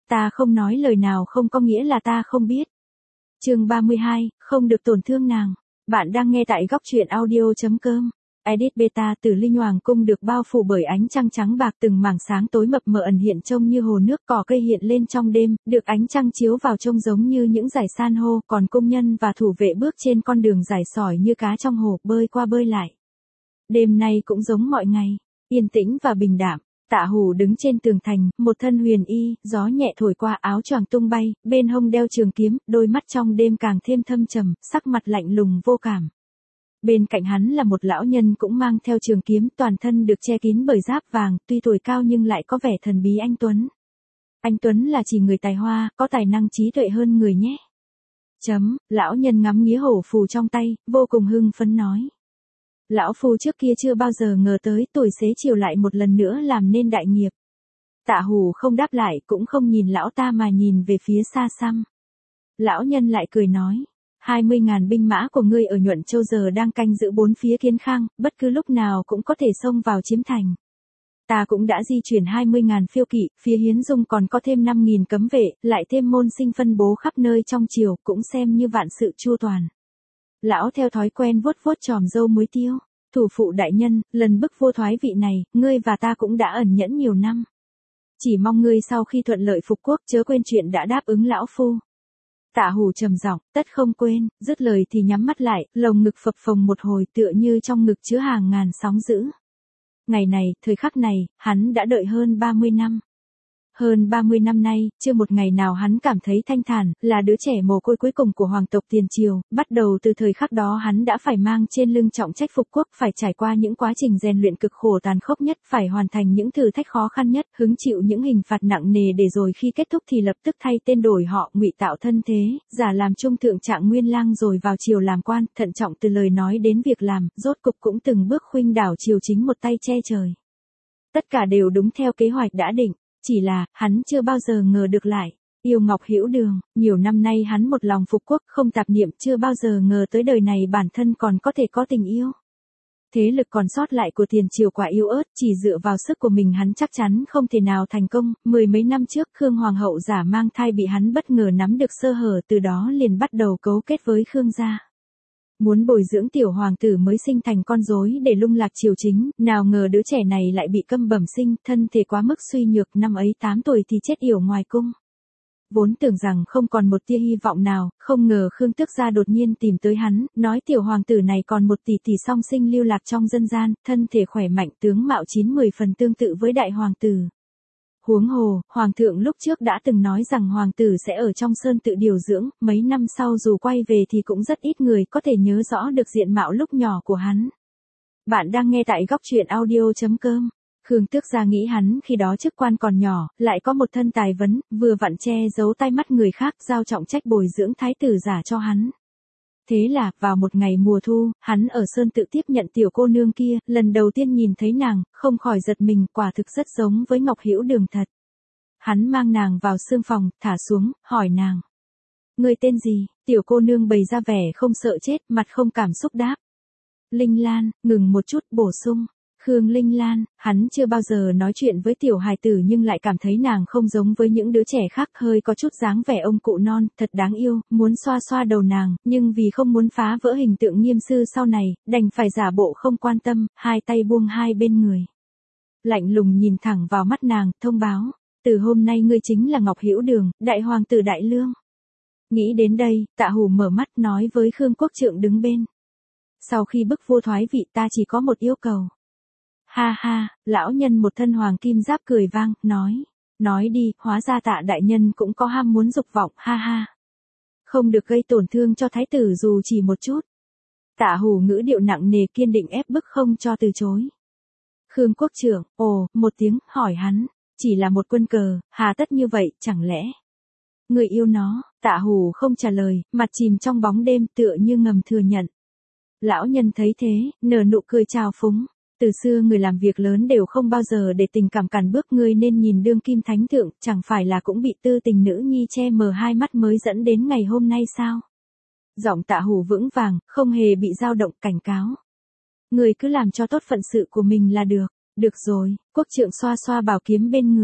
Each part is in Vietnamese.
Ta không nói lời nào không có nghĩa là ta không biết. Chương 32, không được tổn thương nàng. Bạn đang nghe tại góc truyện audio.com. Edit beta. Tử Linh Hoàng cung được bao phủ bởi ánh trăng trắng bạc, từng mảng sáng tối mập mờ ẩn hiện trông như hồ nước, cỏ cây hiện lên trong đêm, được ánh trăng chiếu vào trông giống như những dải san hô, còn cung nhân và thủ vệ bước trên con đường dài sỏi như cá trong hồ, bơi qua bơi lại. Đêm nay cũng giống mọi ngày, yên tĩnh và bình đạm. Tạ Hủ đứng trên tường thành, một thân huyền y, gió nhẹ thổi qua, áo choàng tung bay, bên hông đeo trường kiếm, đôi mắt trong đêm càng thêm thâm trầm, sắc mặt lạnh lùng vô cảm. Bên cạnh hắn là một lão nhân cũng mang theo trường kiếm, toàn thân được che kín bởi giáp vàng, tuy tuổi cao nhưng lại có vẻ thần bí anh tuấn. Anh tuấn là chỉ người tài hoa, có tài năng trí tuệ hơn người nhé. Lão nhân ngắm nghía hổ phù trong tay, vô cùng hưng phấn nói. Lão phu trước kia chưa bao giờ ngờ tới tuổi xế chiều lại một lần nữa làm nên đại nghiệp. Tạ Hủ không đáp lại, cũng không nhìn lão ta mà nhìn về phía xa xăm. Lão nhân lại cười nói, 20.000 binh mã của ngươi ở Nhuận Châu giờ đang canh giữ bốn phía Kiến Khang, bất cứ lúc nào cũng có thể xông vào chiếm thành. Ta cũng đã di chuyển 20.000 phiêu kỵ, phía Hiến Dung còn có thêm 5.000 cấm vệ, lại thêm môn sinh phân bố khắp nơi trong triều, cũng xem như vạn sự chu toàn. Lão theo thói quen vuốt vuốt chòm râu muối tiêu. Thủ phụ đại nhân, lần bức vua thoái vị này, ngươi và ta cũng đã ẩn nhẫn nhiều năm. Chỉ mong ngươi sau khi thuận lợi phục quốc chớ quên chuyện đã đáp ứng lão phu. Tạ Hủ trầm giọng, tất không quên, dứt lời thì nhắm mắt lại, lồng ngực phập phồng một hồi tựa như trong ngực chứa hàng ngàn sóng dữ. Ngày này, thời khắc này, hắn đã đợi hơn 30 năm. Hơn 30 năm nay, chưa một ngày nào hắn cảm thấy thanh thản, là đứa trẻ mồ côi cuối cùng của hoàng tộc tiền triều, bắt đầu từ thời khắc đó hắn đã phải mang trên lưng trọng trách phục quốc, phải trải qua những quá trình rèn luyện cực khổ tàn khốc nhất, phải hoàn thành những thử thách khó khăn nhất, hứng chịu những hình phạt nặng nề để rồi khi kết thúc thì lập tức thay tên đổi họ, ngụy tạo thân thế, giả làm trung thượng trạng nguyên lang rồi vào triều làm quan, thận trọng từ lời nói đến việc làm, rốt cục cũng từng bước khuynh đảo triều chính một tay che trời. Tất cả đều đúng theo kế hoạch đã định. Chỉ là, hắn chưa bao giờ ngờ được lại, yêu Ngọc Hữu Đường, nhiều năm nay hắn một lòng phục quốc không tạp niệm, chưa bao giờ ngờ tới đời này bản thân còn có thể có tình yêu. Thế lực còn sót lại của tiền triều quả yếu ớt, chỉ dựa vào sức của mình hắn chắc chắn không thể nào thành công. Mười mấy năm trước Khương Hoàng hậu giả mang thai bị hắn bất ngờ nắm được sơ hở, từ đó liền bắt đầu cấu kết với Khương gia. Muốn bồi dưỡng tiểu hoàng tử mới sinh thành con rối để lung lạc triều chính, nào ngờ đứa trẻ này lại bị câm bẩm sinh, thân thể quá mức suy nhược, năm ấy 8 tuổi thì chết yểu ngoài cung. Vốn tưởng rằng không còn một tia hy vọng nào, không ngờ Khương Tước gia đột nhiên tìm tới hắn, nói tiểu hoàng tử này còn một tỷ tỷ song sinh lưu lạc trong dân gian, thân thể khỏe mạnh, tướng mạo 9-10 phần tương tự với đại hoàng tử. Huống hồ, hoàng thượng lúc trước đã từng nói rằng hoàng tử sẽ ở trong sơn tự điều dưỡng, mấy năm sau dù quay về thì cũng rất ít người có thể nhớ rõ được diện mạo lúc nhỏ của hắn. Bạn đang nghe tại góc truyện audio.com. Khương Tước gia nghĩ hắn khi đó chức quan còn nhỏ, lại có một thân tài vấn, vừa vặn che giấu tai mắt người khác, giao trọng trách bồi dưỡng thái tử giả cho hắn. Thế là, vào một ngày mùa thu, hắn ở sơn tự tiếp nhận tiểu cô nương kia, lần đầu tiên nhìn thấy nàng, không khỏi giật mình, quả thực rất giống với Ngọc Hữu Đường thật. Hắn mang nàng vào sương phòng, thả xuống, hỏi nàng. Người tên gì? Tiểu cô nương bày ra vẻ không sợ chết, mặt không cảm xúc đáp. Linh Lan, ngừng một chút, bổ sung. Khương Linh Lan, hắn chưa bao giờ nói chuyện với tiểu hài tử nhưng lại cảm thấy nàng không giống với những đứa trẻ khác, hơi có chút dáng vẻ ông cụ non, thật đáng yêu, muốn xoa xoa đầu nàng, nhưng vì không muốn phá vỡ hình tượng nghiêm sư sau này, đành phải giả bộ không quan tâm, hai tay buông hai bên người. Lạnh lùng nhìn thẳng vào mắt nàng, thông báo, từ hôm nay ngươi chính là Ngọc Hữu Đường, đại hoàng tử Đại Lương. Nghĩ đến đây, Tạ Hủ mở mắt nói với Khương Quốc Trượng đứng bên. Sau khi bức vua thoái vị ta chỉ có một yêu cầu. Ha ha, lão nhân một thân hoàng kim giáp cười vang, nói đi, hóa ra Tạ đại nhân cũng có ham muốn dục vọng, ha ha. Không được gây tổn thương cho thái tử dù chỉ một chút. Tạ Hủ ngữ điệu nặng nề kiên định ép bức không cho từ chối. Khương Quốc Trượng, một tiếng, hỏi hắn, chỉ là một quân cờ, hà tất như vậy, chẳng lẽ người yêu nó? Tạ Hủ không trả lời, mặt chìm trong bóng đêm tựa như ngầm thừa nhận. Lão nhân thấy thế, nở nụ cười trào phúng. Từ xưa người làm việc lớn đều không bao giờ để tình cảm cản bước, ngươi nên nhìn đương kim thánh thượng, chẳng phải là cũng bị tư tình nữ nhi che mờ hai mắt mới dẫn đến ngày hôm nay sao? Giọng Tạ Hủ vững vàng, không hề bị dao động, cảnh cáo. Người cứ làm cho tốt phận sự của mình là được. Được rồi, Quốc Trượng xoa xoa bảo kiếm bên người.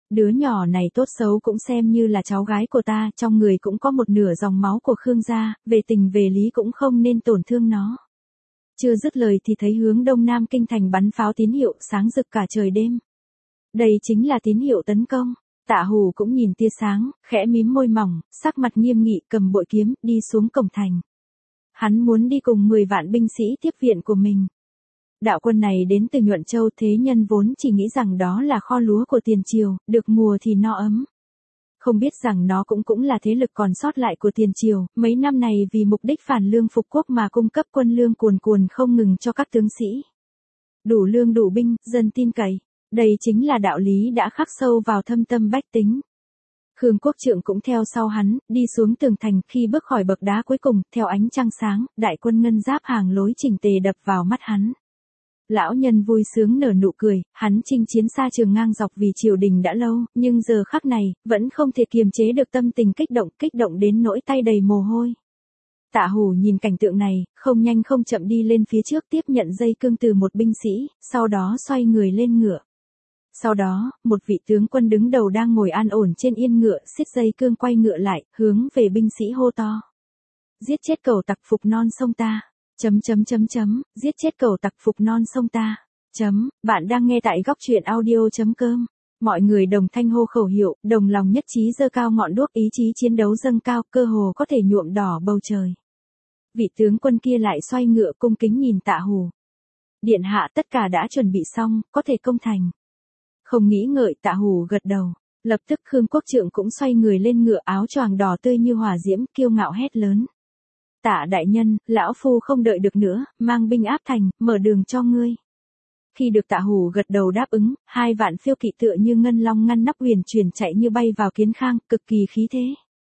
Đứa nhỏ này tốt xấu cũng xem như là cháu gái của ta, trong người cũng có một nửa dòng máu của Khương gia, về tình về lý cũng không nên tổn thương nó. Chưa dứt lời thì thấy hướng đông nam kinh thành bắn pháo tín hiệu sáng rực cả trời đêm. Đây chính là tín hiệu tấn công. Tạ Hù cũng nhìn tia sáng, khẽ mím môi mỏng, sắc mặt nghiêm nghị cầm bội kiếm, đi xuống cổng thành. Hắn muốn đi cùng 10 vạn binh sĩ tiếp viện của mình. Đạo quân này đến từ Nhuận Châu, thế nhân vốn chỉ nghĩ rằng đó là kho lúa của tiền triều, được mùa thì no ấm. Không biết rằng nó cũng là thế lực còn sót lại của tiền triều, mấy năm này vì mục đích phản lương phục quốc mà cung cấp quân lương cuồn cuồn không ngừng cho các tướng sĩ. Đủ lương đủ binh, dân tin cậy. Đây chính là đạo lý đã khắc sâu vào thâm tâm bách tính. Khương Quốc Trượng cũng theo sau hắn, đi xuống tường thành, khi bước khỏi bậc đá cuối cùng, theo ánh trăng sáng, đại quân ngân giáp hàng lối chỉnh tề đập vào mắt hắn. Lão nhân vui sướng nở nụ cười, hắn chinh chiến xa trường ngang dọc vì triều đình đã lâu, nhưng giờ khắc này, vẫn không thể kiềm chế được tâm tình kích động đến nỗi tay đầy mồ hôi. Tạ Hù nhìn cảnh tượng này, không nhanh không chậm đi lên phía trước tiếp nhận dây cương từ một binh sĩ, sau đó xoay người lên ngựa. Sau đó, một vị tướng quân đứng đầu đang ngồi an ổn trên yên ngựa, siết dây cương quay ngựa lại, hướng về binh sĩ hô to. Giết chết cẩu tặc phục non sông ta. Giết chết cẩu tặc phục non sông ta. Bạn đang nghe tại góc truyện audio.com. Mọi người đồng thanh hô khẩu hiệu, đồng lòng nhất trí giơ cao ngọn đuốc, ý chí chiến đấu dâng cao, cơ hồ có thể nhuộm đỏ bầu trời. Vị tướng quân kia lại xoay ngựa cung kính nhìn Tạ Hù. Điện hạ, tất cả đã chuẩn bị xong, có thể công thành. Không nghĩ ngợi, Tạ Hù gật đầu. Lập tức Khương Quốc Trượng cũng xoay người lên ngựa, áo choàng đỏ tươi như hỏa diễm, kiêu ngạo hét lớn. Tạ đại nhân, lão phu không đợi được nữa, mang binh áp thành, mở đường cho ngươi. Khi được Tạ Hù gật đầu đáp ứng, 2 vạn phiêu kỵ tựa như ngân long ngăn nắp huyền chuyển chạy như bay vào Kiến Khang, cực kỳ khí thế.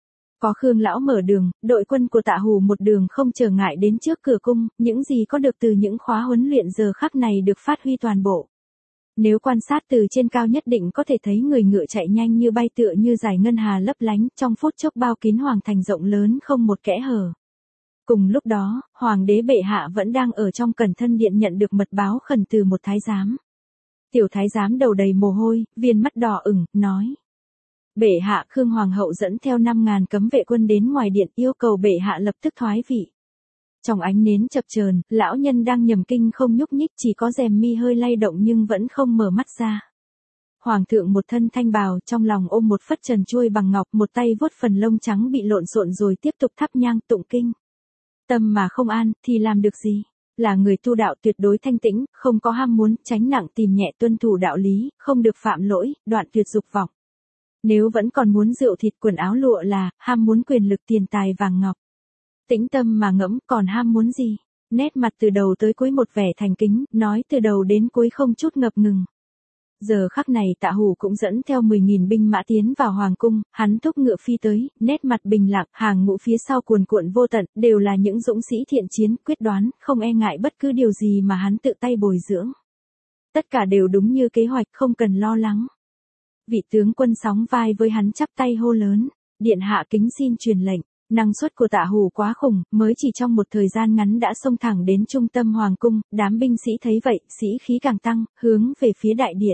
Có Khương lão mở đường, đội quân của Tạ Hù một đường không trở ngại đến trước cửa cung, những gì có được từ những khóa huấn luyện giờ khắc này được phát huy toàn bộ. Nếu quan sát từ trên cao nhất định có thể thấy người ngựa chạy nhanh như bay tựa như dải ngân hà lấp lánh, trong phút chốc bao kín hoàng thành rộng lớn không một kẽ hở. Cùng lúc đó, hoàng đế bệ hạ vẫn đang ở trong cẩn thân điện nhận được mật báo khẩn từ một thái giám. Tiểu thái giám đầu đầy mồ hôi, viên mắt đỏ ửng, nói. Bệ hạ, Khương hoàng hậu dẫn theo 5.000 cấm vệ quân đến ngoài điện, yêu cầu bệ hạ lập tức thoái vị. Trong ánh nến chập chờn, lão nhân đang nhầm kinh không nhúc nhích, chỉ có rèm mi hơi lay động nhưng vẫn không mở mắt ra. Hoàng thượng một thân thanh bào, trong lòng ôm một phất trần chuôi bằng ngọc, một tay vuốt phần lông trắng bị lộn xộn rồi tiếp tục thắp nhang tụng kinh. Tâm mà không an, thì làm được gì? Là người tu đạo tuyệt đối thanh tĩnh, không có ham muốn, tránh nặng tìm nhẹ, tuân thủ đạo lý, không được phạm lỗi, đoạn tuyệt dục vọng. Nếu vẫn còn muốn rượu thịt quần áo lụa là, ham muốn quyền lực tiền tài vàng ngọc. Tĩnh tâm mà ngẫm, còn ham muốn gì? Nét mặt từ đầu tới cuối một vẻ thành kính, nói từ đầu đến cuối không chút ngập ngừng. Giờ khắc này Tạ Hù cũng dẫn theo 10.000 binh mã tiến vào hoàng cung, hắn thúc ngựa phi tới, nét mặt bình lặng, hàng ngũ phía sau cuồn cuộn vô tận, đều là những dũng sĩ thiện chiến, quyết đoán, không e ngại bất cứ điều gì mà hắn tự tay bồi dưỡng. Tất cả đều đúng như kế hoạch, không cần lo lắng. Vị tướng quân sóng vai với hắn chắp tay hô lớn, điện hạ kính xin truyền lệnh. Năng suất của Tạ Hù quá khủng, mới chỉ trong một thời gian ngắn đã xông thẳng đến trung tâm hoàng cung, đám binh sĩ thấy vậy, sĩ khí càng tăng, hướng về phía đại điện.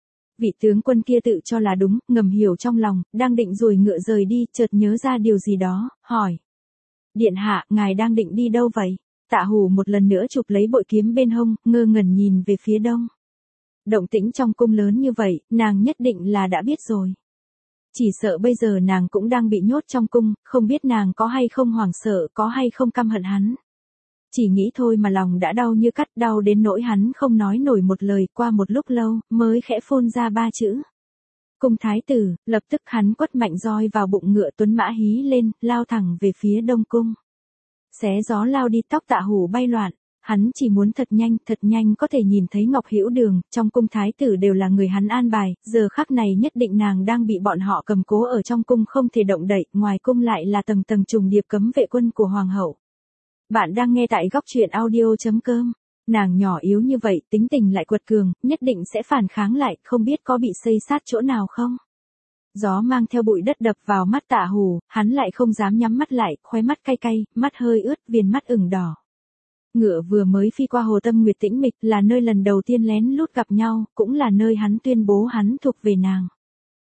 Vị tướng quân kia tự cho là đúng, ngầm hiểu trong lòng, đang định rồi ngựa rời đi, chợt nhớ ra điều gì đó, hỏi. Điện hạ, ngài đang định đi đâu vậy? Tạ Hù một lần nữa chụp lấy bội kiếm bên hông, ngơ ngẩn nhìn về phía đông. Động tĩnh trong cung lớn như vậy, nàng nhất định là đã biết rồi. Chỉ sợ bây giờ nàng cũng đang bị nhốt trong cung, không biết nàng có hay không hoảng sợ, có hay không căm hận hắn. Chỉ nghĩ thôi mà lòng đã đau như cắt, đau đến nỗi hắn không nói nổi một lời, qua một lúc lâu, mới khẽ phun ra 3 chữ. Cung thái tử, lập tức hắn quất mạnh roi vào bụng ngựa, tuấn mã hí lên, lao thẳng về phía đông cung. Xé gió lao đi, tóc Tạ Hù bay loạn. Hắn chỉ muốn thật nhanh có thể nhìn thấy Ngọc Hữu Đường, trong cung thái tử đều là người hắn an bài, giờ khắc này nhất định nàng đang bị bọn họ cầm cố ở trong cung không thể động đậy, ngoài cung lại là tầng tầng trùng điệp cấm vệ quân của hoàng hậu. Bạn đang nghe tại góc truyện audio.com. Nàng nhỏ yếu như vậy, tính tình lại quật cường, nhất định sẽ phản kháng lại, không biết có bị xây sát chỗ nào không? Gió mang theo bụi đất đập vào mắt Tạ Hù, hắn lại không dám nhắm mắt lại, khóe mắt cay cay, mắt hơi ướt, viền mắt ửng đỏ. Ngựa vừa mới phi qua hồ Tâm Nguyệt tĩnh mịch, là nơi lần đầu tiên lén lút gặp nhau, cũng là nơi hắn tuyên bố hắn thuộc về nàng.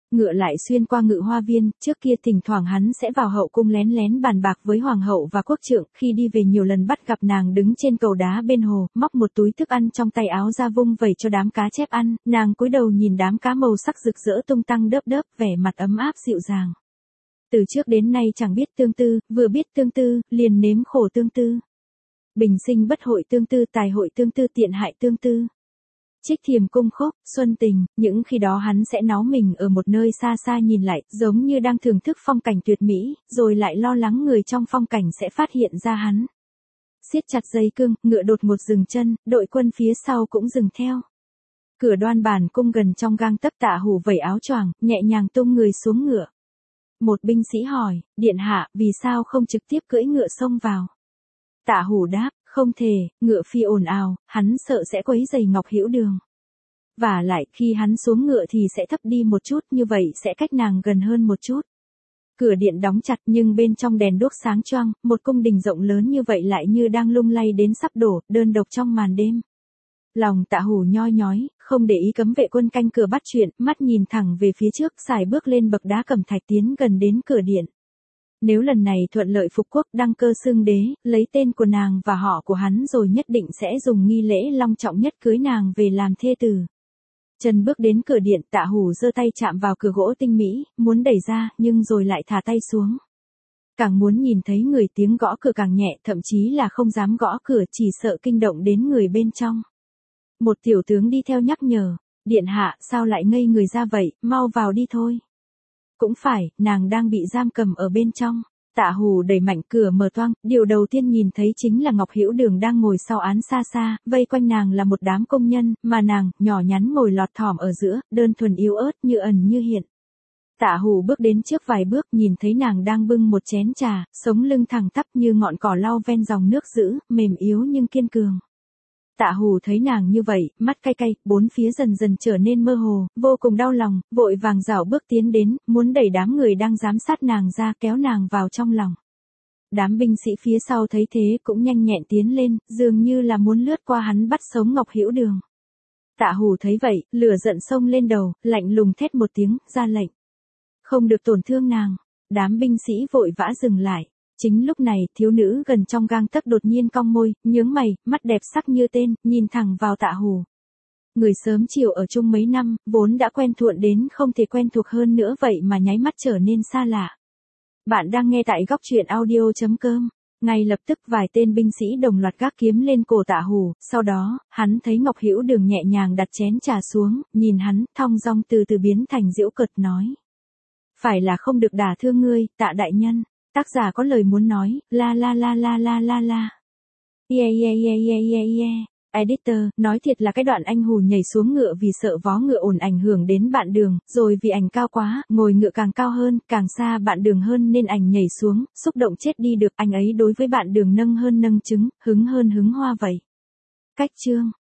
Ngựa lại xuyên qua Ngự Hoa Viên, trước kia thỉnh thoảng hắn sẽ vào hậu cung lén lén bàn bạc với hoàng hậu và quốc trượng, khi đi về nhiều lần bắt gặp nàng đứng trên cầu đá bên hồ, móc một túi thức ăn trong tay áo ra vung vẩy cho đám cá chép ăn, nàng cúi đầu nhìn đám cá màu sắc rực rỡ tung tăng đớp đớp, vẻ mặt ấm áp dịu dàng. Từ trước đến nay chẳng biết tương tư, vừa biết tương tư, liền nếm khổ tương tư. Bình sinh bất hội tương tư, tài hội tương tư, tiện hại tương tư. Trích Thiềm Cung Khúc, Xuân Tình, những khi đó hắn sẽ náu mình ở một nơi xa xa nhìn lại, giống như đang thưởng thức phong cảnh tuyệt mỹ, rồi lại lo lắng người trong phong cảnh sẽ phát hiện ra hắn. Siết chặt dây cương, ngựa đột ngột dừng chân, đội quân phía sau cũng dừng theo. Cửa Đoan Bản cung gần trong gang tấc, Tạ Hủ vẩy áo choàng, nhẹ nhàng tung người xuống ngựa. Một binh sĩ hỏi, điện hạ, vì sao không trực tiếp cưỡi ngựa xông vào? Tạ Hủ đáp, không thể, ngựa phi ồn ào, hắn sợ sẽ quấy rầy Ngọc Hữu Đường. Và lại, khi hắn xuống ngựa thì sẽ thấp đi một chút, như vậy sẽ cách nàng gần hơn một chút. Cửa điện đóng chặt nhưng bên trong đèn đuốc sáng choang, một cung đình rộng lớn như vậy lại như đang lung lay đến sắp đổ, đơn độc trong màn đêm. Lòng Tạ Hủ nhoi nhói, không để ý cấm vệ quân canh cửa bắt chuyện, mắt nhìn thẳng về phía trước, sải bước lên bậc đá cẩm thạch tiến gần đến cửa điện. Nếu lần này thuận lợi phục quốc, đăng cơ xưng đế, lấy tên của nàng và họ của hắn rồi nhất định sẽ dùng nghi lễ long trọng nhất cưới nàng về làm thê tử. Chân bước đến cửa điện, Tạ Hủ giơ tay chạm vào cửa gỗ tinh mỹ, muốn đẩy ra, nhưng rồi lại thả tay xuống. Càng muốn nhìn thấy người, tiếng gõ cửa càng nhẹ, thậm chí là không dám gõ cửa, chỉ sợ kinh động đến người bên trong. Một tiểu tướng đi theo nhắc nhở, điện hạ, sao lại ngây người ra vậy, mau vào đi thôi. Cũng phải, nàng đang bị giam cầm ở bên trong. Tạ Hủ đẩy mạnh, cửa mở toang, điều đầu tiên nhìn thấy chính là Ngọc Hữu Đường đang ngồi sau án xa xa, vây quanh nàng là một đám công nhân, mà nàng, nhỏ nhắn ngồi lọt thỏm ở giữa, đơn thuần yếu ớt, như ẩn như hiện. Tạ Hủ bước đến trước vài bước, nhìn thấy nàng đang bưng một chén trà, sống lưng thẳng tắp như ngọn cỏ lau ven dòng nước dữ, mềm yếu nhưng kiên cường. Tạ Hủ thấy nàng như vậy, mắt cay cay, bốn phía dần dần trở nên mơ hồ, vô cùng đau lòng, vội vàng rảo bước tiến đến, muốn đẩy đám người đang giám sát nàng ra, kéo nàng vào trong lòng. Đám binh sĩ phía sau thấy thế cũng nhanh nhẹn tiến lên, dường như là muốn lướt qua hắn bắt sống Ngọc Hữu Đường. Tạ Hủ thấy vậy, lửa giận xông lên đầu, lạnh lùng thét một tiếng, ra lệnh. Không được tổn thương nàng. Đám binh sĩ vội vã dừng lại. Chính lúc này, thiếu nữ gần trong gang tấc đột nhiên cong môi, nhướng mày, mắt đẹp sắc như tên, nhìn thẳng vào Tạ Hủ. Người sớm chiều ở chung mấy năm, vốn đã quen thuộc đến không thể quen thuộc hơn nữa vậy mà nháy mắt trở nên xa lạ. Bạn đang nghe tại góc truyện audio.com. Ngay lập tức vài tên binh sĩ đồng loạt gác kiếm lên cổ Tạ Hủ, sau đó, hắn thấy Ngọc Hữu Đường nhẹ nhàng đặt chén trà xuống, nhìn hắn, thong dong từ từ biến thành giễu cợt nói. Phải là không được đả thương ngươi, Tạ đại nhân. Tác giả có lời muốn nói, la la la la la la la. Yeah yeah yeah yeah yeah yeah. Editor, nói thiệt là cái đoạn anh hù nhảy xuống ngựa vì sợ vó ngựa ồn ảnh hưởng đến bạn Đường, rồi vì ảnh cao quá, ngồi ngựa càng cao hơn, càng xa bạn Đường hơn nên ảnh nhảy xuống, xúc động chết đi được, anh ấy đối với bạn Đường nâng hơn nâng trứng, hứng hơn hứng hoa vậy. Cách chương.